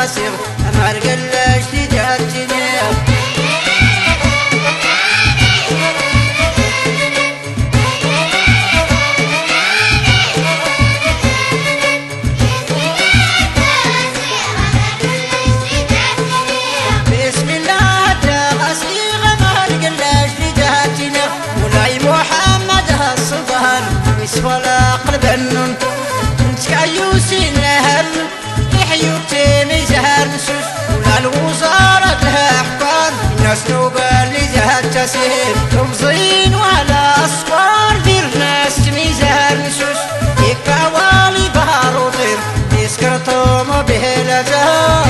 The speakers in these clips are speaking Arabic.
غسيغ أمار قلاش تجاتني بسم الله تغسيغ أمار قلاش تجاتني مولاي محمد هالصبهن يسوى قلب النون كايوسين لهم يحيوتين زهر نسوس ولا الوزارة لها أحكام الناس نوبل اللي زهر تسير تمزين وعلى أصفار دير ناس تمي زهر نسوس يكفى والي بهار وطير يسكرتهم به لزهر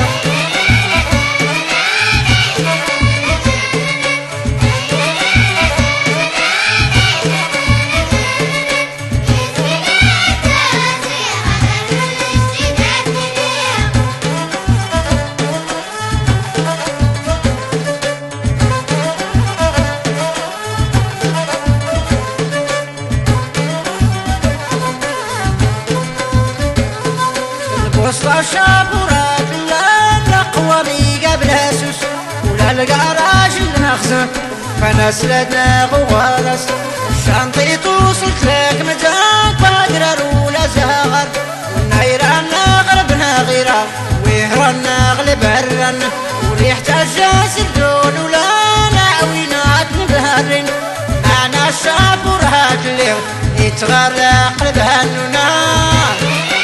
وسط شابورات الأقوى بي قبلها سوس ولا القراج المخزن فنسلتنا غوالس شنطي توصلت لك مجاك بقرر ولا زهر ونيران نغلبنا غيرا ويهران نغلب هران وريحة الجاسر دون ولا نعوينات نبهرن معنا الشابورات اللي يتغرق قلبها النونان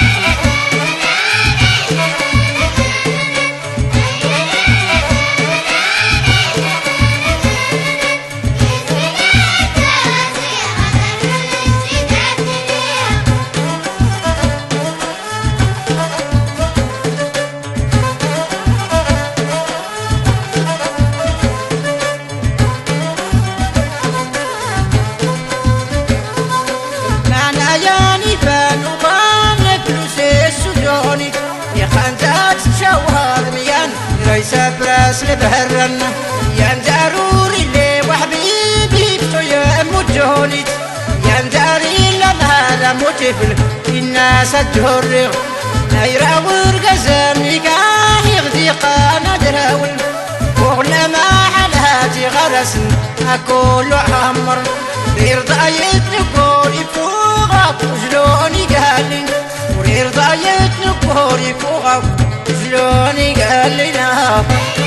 ياني بانو بان فلوسي السجوني يا خانزات شوهر ميان ليس براس لبهرن يان ضروري اللي وحبيبي بتويا مجهولي يان داري لما متفل الناس الجهر نيرا ورقزاني كان يغدي قانا دراول وغلا ما على هاتي غرسن أكل عمر بيرضى يتنقولي فوق وجلوني قالي وريرضى يتنقولي فوق وجلوني قالي